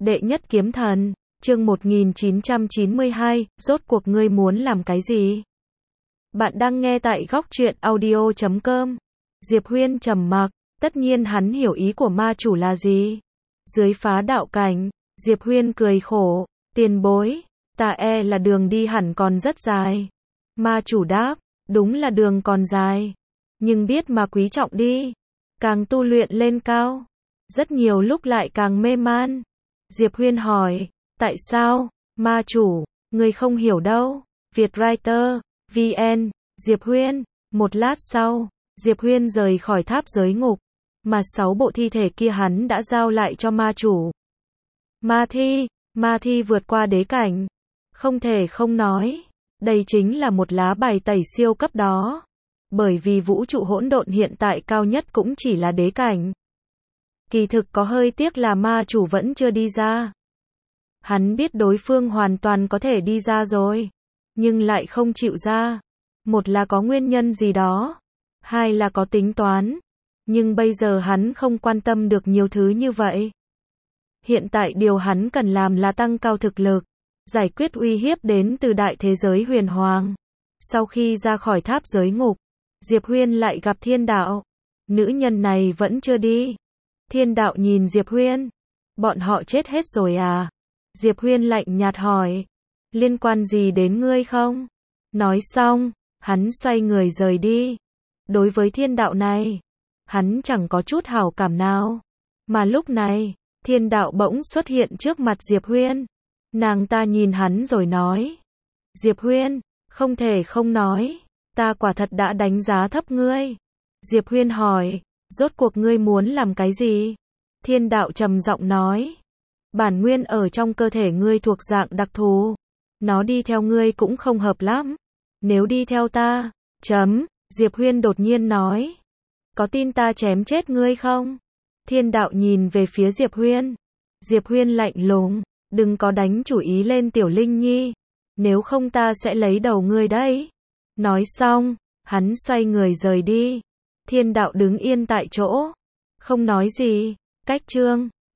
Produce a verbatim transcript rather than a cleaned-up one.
Đệ nhất kiếm thần, chương một nghìn chín trăm chín mươi hai, rốt cuộc ngươi muốn làm cái gì? Bạn đang nghe tại góc truyện audio chấm com. Diệp Huyên trầm mặc, tất nhiên hắn hiểu ý của ma chủ là gì. Dưới phá đạo cảnh, Diệp Huyên cười khổ, tiền bối, ta e là đường đi hẳn còn rất dài. Ma chủ đáp, đúng là đường còn dài, nhưng biết mà quý trọng đi, càng tu luyện lên cao, rất nhiều lúc lại càng mê man. Diệp Huyên hỏi, tại sao? Ma chủ, người không hiểu đâu. Vietwriter, vê en, Diệp Huyên. Một lát sau, Diệp Huyên rời khỏi tháp giới ngục, mà sáu bộ thi thể kia hắn đã giao lại cho ma chủ. Ma thi, ma thi vượt qua đế cảnh. Không thể không nói, đây chính là một lá bài tẩy siêu cấp đó. Bởi vì vũ trụ hỗn độn hiện tại cao nhất cũng chỉ là đế cảnh. Kỳ thực có hơi tiếc là ma chủ vẫn chưa đi ra. Hắn biết đối phương hoàn toàn có thể đi ra rồi, nhưng lại không chịu ra. Một là có nguyên nhân gì đó, hai là có tính toán. Nhưng bây giờ hắn không quan tâm được nhiều thứ như vậy. Hiện tại điều hắn cần làm là tăng cao thực lực, giải quyết uy hiếp đến từ đại thế giới huyền hoàng. Sau khi ra khỏi tháp giới ngục, Diệp Huyên lại gặp Thiên Đạo. Nữ nhân này vẫn chưa đi. Thiên Đạo nhìn Diệp Huyên. Bọn họ chết hết rồi à? Diệp Huyên lạnh nhạt hỏi. Liên quan gì đến ngươi không? Nói xong, hắn xoay người rời đi. Đối với Thiên Đạo này, hắn chẳng có chút hảo cảm nào. Mà lúc này, Thiên Đạo bỗng xuất hiện trước mặt Diệp Huyên. Nàng ta nhìn hắn rồi nói. Diệp Huyên, không thể không nói, ta quả thật đã đánh giá thấp ngươi. Diệp Huyên hỏi, rốt cuộc ngươi muốn làm cái gì? Thiên Đạo trầm giọng nói, bản nguyên ở trong cơ thể ngươi thuộc dạng đặc thù, nó đi theo ngươi cũng không hợp lắm. Nếu đi theo ta, chấm, Diệp Huyên đột nhiên nói, có tin ta chém chết ngươi không? Thiên Đạo nhìn về phía Diệp Huyên. Diệp Huyên lạnh lùng, đừng có đánh chủ ý lên Tiểu Linh Nhi, nếu không ta sẽ lấy đầu ngươi đấy. Nói xong, hắn xoay người rời đi. Thiên Đạo đứng yên tại chỗ, không nói gì. Cách chương